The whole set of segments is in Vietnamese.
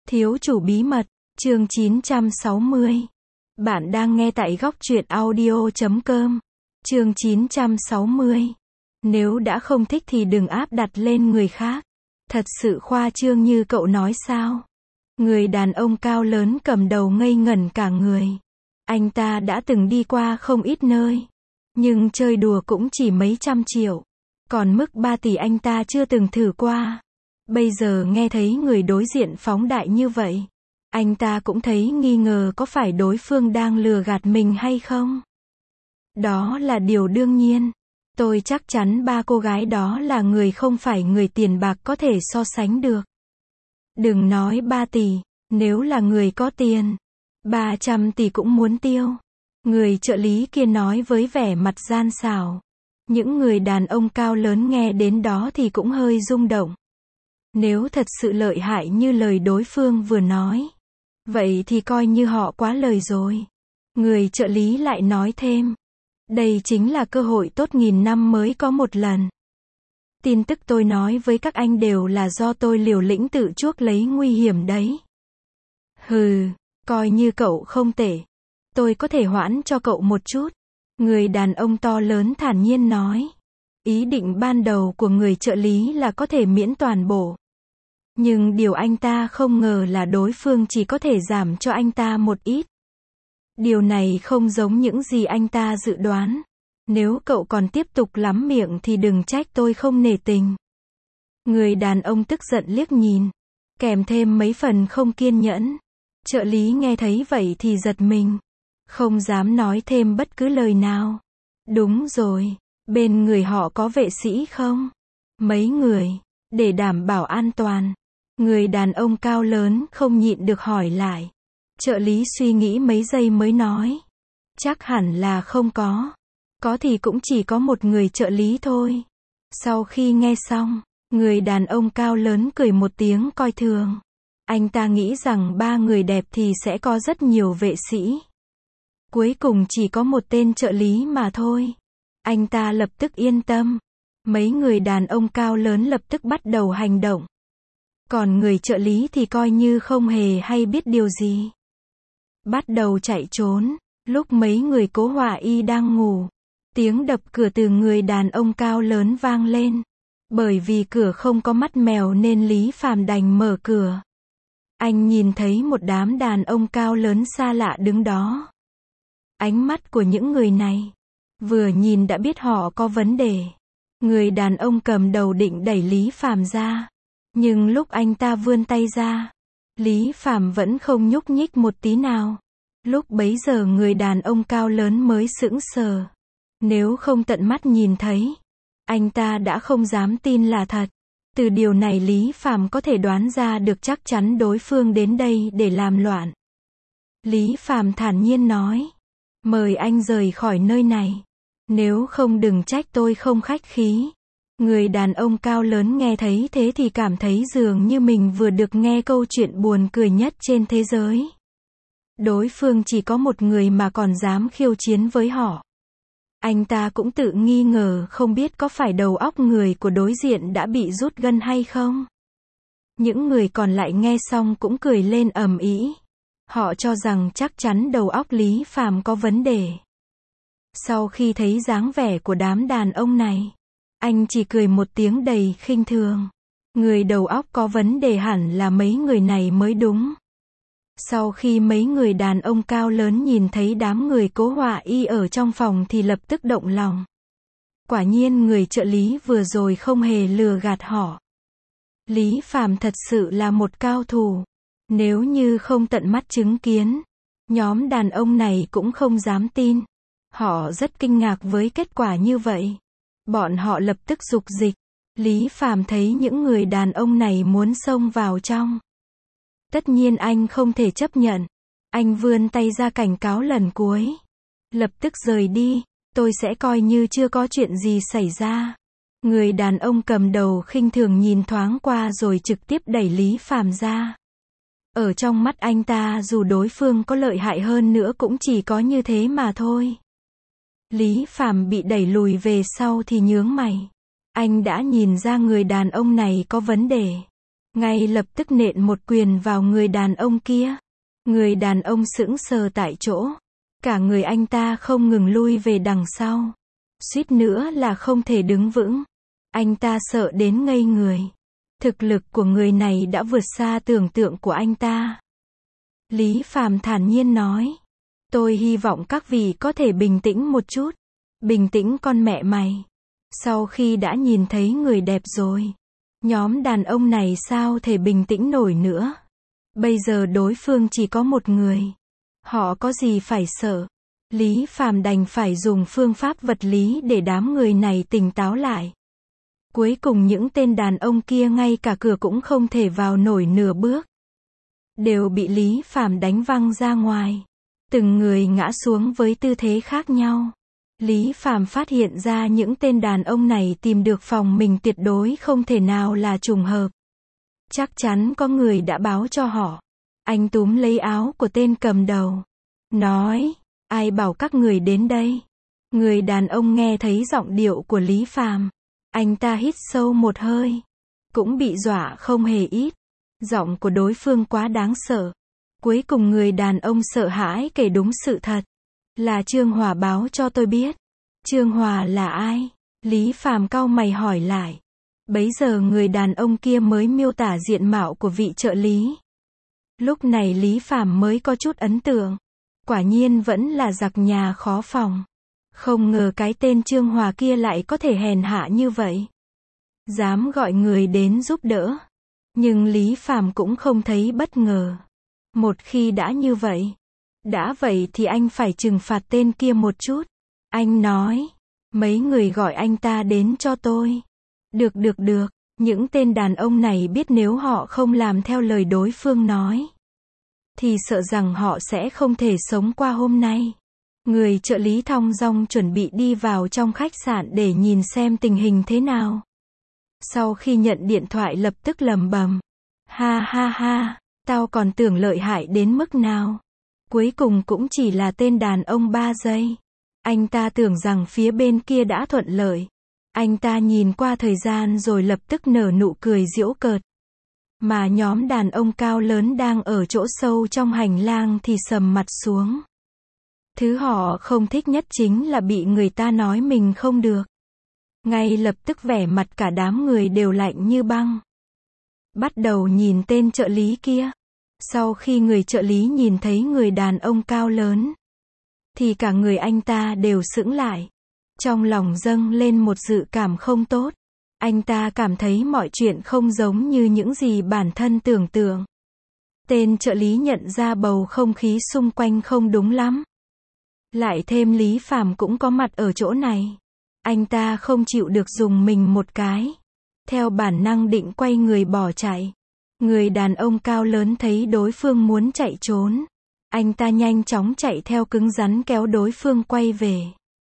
Thiếu chủ bí mật, chương 960. Bạn đang nghe tại góc truyện audio.com. Chương 960. Nếu đã không thích thì đừng áp đặt lên người khác. Thật sự khoa trương như cậu nói sao? Người đàn ông cao lớn cầm đầu ngây ngẩn cả người. Anh ta đã từng đi qua không ít nơi. Nhưng chơi đùa cũng chỉ mấy trăm triệu. Còn mức 3 tỷ anh ta chưa từng thử qua. Bây giờ nghe thấy người đối diện phóng đại như vậy. Anh ta cũng thấy nghi ngờ có phải đối phương đang lừa gạt mình hay không. Đó là điều đương nhiên. Tôi chắc chắn ba cô gái đó là người không phải người tiền bạc có thể so sánh được. Đừng nói 3 tỷ, nếu là người có tiền, 300 tỷ cũng muốn tiêu. Người trợ lý kia nói với vẻ mặt gian xảo. Những người đàn ông cao lớn nghe đến đó thì cũng hơi rung động. Nếu thật sự lợi hại như lời đối phương vừa nói, vậy thì coi như họ quá lời rồi. Người trợ lý lại nói thêm, đây chính là cơ hội tốt nghìn năm mới có một lần. Tin tức tôi nói với các anh đều là do tôi liều lĩnh tự chuốc lấy nguy hiểm đấy. Hừ, coi như cậu không tệ. Tôi có thể hoãn cho cậu một chút. Người đàn ông to lớn thản nhiên nói. Ý định ban đầu của người trợ lý là có thể miễn toàn bộ. Nhưng điều anh ta không ngờ là đối phương chỉ có thể giảm cho anh ta một ít. Điều này không giống những gì anh ta dự đoán. Nếu cậu còn tiếp tục lắm miệng thì đừng trách tôi không nể tình. Người đàn ông tức giận liếc nhìn, kèm thêm mấy phần không kiên nhẫn. Trợ lý nghe thấy vậy thì giật mình, không dám nói thêm bất cứ lời nào. Đúng rồi, bên người họ có vệ sĩ không? Mấy người, để đảm bảo an toàn. Người đàn ông cao lớn không nhịn được hỏi lại. Trợ lý suy nghĩ mấy giây mới nói. Chắc hẳn là không có. Có thì cũng chỉ có một người trợ lý thôi. Sau khi nghe xong, người đàn ông cao lớn cười một tiếng coi thường. Anh ta nghĩ rằng ba người đẹp thì sẽ có rất nhiều vệ sĩ. Cuối cùng chỉ có một tên trợ lý mà thôi. Anh ta lập tức yên tâm. Mấy người đàn ông cao lớn lập tức bắt đầu hành động. Còn người trợ lý thì coi như không hề hay biết điều gì. Bắt đầu chạy trốn. Lúc mấy người Cố Họa Y đang ngủ, tiếng đập cửa từ người đàn ông cao lớn vang lên. Bởi vì cửa không có mắt mèo nên Lý Phàm đành mở cửa. Anh nhìn thấy một đám đàn ông cao lớn xa lạ đứng đó. Ánh mắt của những người này, vừa nhìn đã biết họ có vấn đề. Người đàn ông cầm đầu định đẩy Lý Phàm ra. Nhưng lúc anh ta vươn tay ra, Lý Phàm vẫn không nhúc nhích một tí nào. Lúc bấy giờ người đàn ông cao lớn mới sững sờ. Nếu không tận mắt nhìn thấy, anh ta đã không dám tin là thật. Từ điều này Lý Phàm có thể đoán ra được chắc chắn đối phương đến đây để làm loạn. Lý Phàm thản nhiên nói, mời anh rời khỏi nơi này. Nếu không đừng trách tôi không khách khí. Người đàn ông cao lớn nghe thấy thế thì cảm thấy dường như mình vừa được nghe câu chuyện buồn cười nhất trên thế giới. Đối phương chỉ có một người mà còn dám khiêu chiến với họ. Anh ta cũng tự nghi ngờ không biết có phải đầu óc người của đối diện đã bị rút gân hay không. Những người còn lại nghe xong cũng cười lên ầm ĩ. Họ cho rằng chắc chắn đầu óc Lý Phàm có vấn đề. Sau khi thấy dáng vẻ của đám đàn ông này, anh chỉ cười một tiếng đầy khinh thường. Người đầu óc có vấn đề hẳn là mấy người này mới đúng. Sau khi mấy người đàn ông cao lớn nhìn thấy đám người Cố Họa Y ở trong phòng thì lập tức động lòng. Quả nhiên người trợ lý vừa rồi không hề lừa gạt họ. Lý Phàm thật sự là một cao thủ. Nếu như không tận mắt chứng kiến, nhóm đàn ông này cũng không dám tin. Họ rất kinh ngạc với kết quả như vậy. Bọn họ lập tức dục dịch. Lý Phàm thấy những người đàn ông này muốn xông vào trong. Tất nhiên anh không thể chấp nhận. Anh vươn tay ra cảnh cáo lần cuối. Lập tức rời đi, tôi sẽ coi như chưa có chuyện gì xảy ra. Người đàn ông cầm đầu khinh thường nhìn thoáng qua rồi trực tiếp đẩy Lý Phàm ra. Ở trong mắt anh ta dù đối phương có lợi hại hơn nữa cũng chỉ có như thế mà thôi. Lý Phàm bị đẩy lùi về sau thì nhướng mày. Anh đã nhìn ra người đàn ông này có vấn đề. ngay lập tức nện một quyền vào người đàn ông kia. Người đàn ông sững sờ tại chỗ. Cả người anh ta không ngừng lui về đằng sau. Suýt nữa là không thể đứng vững. Anh ta sợ đến ngây người. Thực lực của người này đã vượt xa tưởng tượng của anh ta. Lý Phàm thản nhiên nói. Tôi hy vọng các vị có thể bình tĩnh một chút. Bình tĩnh con mẹ mày. Sau khi đã nhìn thấy người đẹp rồi, nhóm đàn ông này sao thể bình tĩnh nổi nữa. Bây giờ đối phương chỉ có một người. Họ có gì phải sợ. Lý Phàm đành phải dùng phương pháp vật lý để đám người này tỉnh táo lại. Cuối cùng những tên đàn ông kia ngay cả cửa cũng không thể vào nổi nửa bước. Đều bị Lý Phàm đánh văng ra ngoài. Từng người ngã xuống với tư thế khác nhau. Lý Phàm phát hiện ra những tên đàn ông này tìm được phòng mình tuyệt đối không thể nào là trùng hợp. Chắc chắn có người đã báo cho họ. Anh túm lấy áo của tên cầm đầu. Nói, ai bảo các người đến đây? Người đàn ông nghe thấy giọng điệu của Lý Phàm. Anh ta hít sâu một hơi. Cũng bị dọa không hề ít. Giọng của đối phương quá đáng sợ. Cuối cùng người đàn ông sợ hãi kể đúng sự thật. Là Trương Hòa báo cho tôi biết. Trương Hòa là ai? Lý Phàm cau mày hỏi lại. Bấy giờ người đàn ông kia mới miêu tả diện mạo của vị trợ lý. Lúc này Lý Phàm mới có chút ấn tượng. Quả nhiên vẫn là giặc nhà khó phòng. Không ngờ cái tên Trương Hòa kia lại có thể hèn hạ như vậy. Dám gọi người đến giúp đỡ. Nhưng Lý Phàm cũng không thấy bất ngờ. Một khi đã như vậy. Đã vậy thì anh phải trừng phạt tên kia một chút. Anh nói. Mấy người gọi anh ta đến cho tôi. Được. Những tên đàn ông này biết nếu họ không làm theo lời đối phương nói. Thì sợ rằng họ sẽ không thể sống qua hôm nay. Người trợ lý thong dong chuẩn bị đi vào trong khách sạn để nhìn xem tình hình thế nào. Sau khi nhận điện thoại lập tức lẩm bẩm. Ha, tao còn tưởng lợi hại đến mức nào. Cuối cùng cũng chỉ là tên đàn ông 3 giây. Anh ta tưởng rằng phía bên kia đã thuận lợi. Anh ta nhìn qua thời gian rồi lập tức nở nụ cười giễu cợt. Mà nhóm đàn ông cao lớn đang ở chỗ sâu trong hành lang thì sầm mặt xuống. Thứ họ không thích nhất chính là bị người ta nói mình không được. Ngay lập tức vẻ mặt cả đám người đều lạnh như băng. Bắt đầu nhìn tên trợ lý kia. Sau khi người trợ lý nhìn thấy người đàn ông cao lớn, thì cả người anh ta đều sững lại. Trong lòng dâng lên một dự cảm không tốt. Anh ta cảm thấy mọi chuyện không giống như những gì bản thân tưởng tượng. Tên trợ lý nhận ra bầu không khí xung quanh không đúng lắm. Lại thêm Lý Phàm cũng có mặt ở chỗ này. Anh ta không chịu được dùng mình một cái. Theo bản năng định quay người bỏ chạy. Người đàn ông cao lớn thấy đối phương muốn chạy trốn. Anh ta nhanh chóng chạy theo cứng rắn kéo đối phương quay về.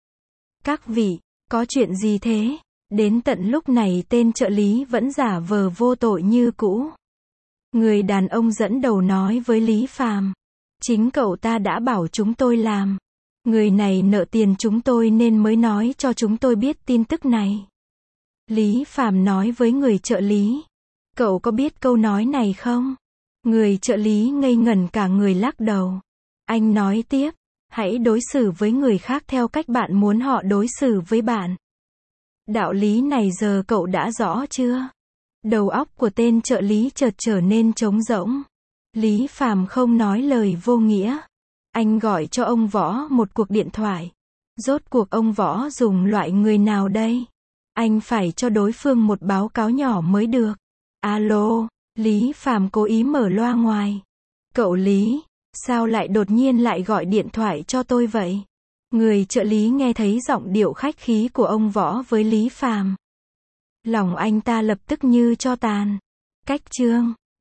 Các vị, có chuyện gì thế? Đến tận lúc này tên trợ lý vẫn giả vờ vô tội như cũ. Người đàn ông dẫn đầu nói với Lý Phàm. Chính cậu ta đã bảo chúng tôi làm. Người này nợ tiền chúng tôi nên mới nói cho chúng tôi biết tin tức này. Lý Phàm nói với người trợ lý. Cậu có biết câu nói này không? Người trợ lý ngây ngẩn cả người lắc đầu. Anh nói tiếp. Hãy đối xử với người khác theo cách bạn muốn họ đối xử với bạn. Đạo lý này giờ cậu đã rõ chưa? Đầu óc của tên trợ lý chợt trở nên trống rỗng. Lý Phàm không nói lời vô nghĩa. Anh gọi cho ông Võ một cuộc điện thoại. Rốt cuộc ông Võ dùng loại người nào đây? Anh phải cho đối phương một báo cáo nhỏ mới được. Alo, Lý Phàm cố ý mở loa ngoài. Cậu Lý, sao lại đột nhiên lại gọi điện thoại cho tôi vậy? Người trợ lý nghe thấy giọng điệu khách khí của ông Võ với Lý Phàm. Lòng anh ta lập tức như tro tàn. Cách chương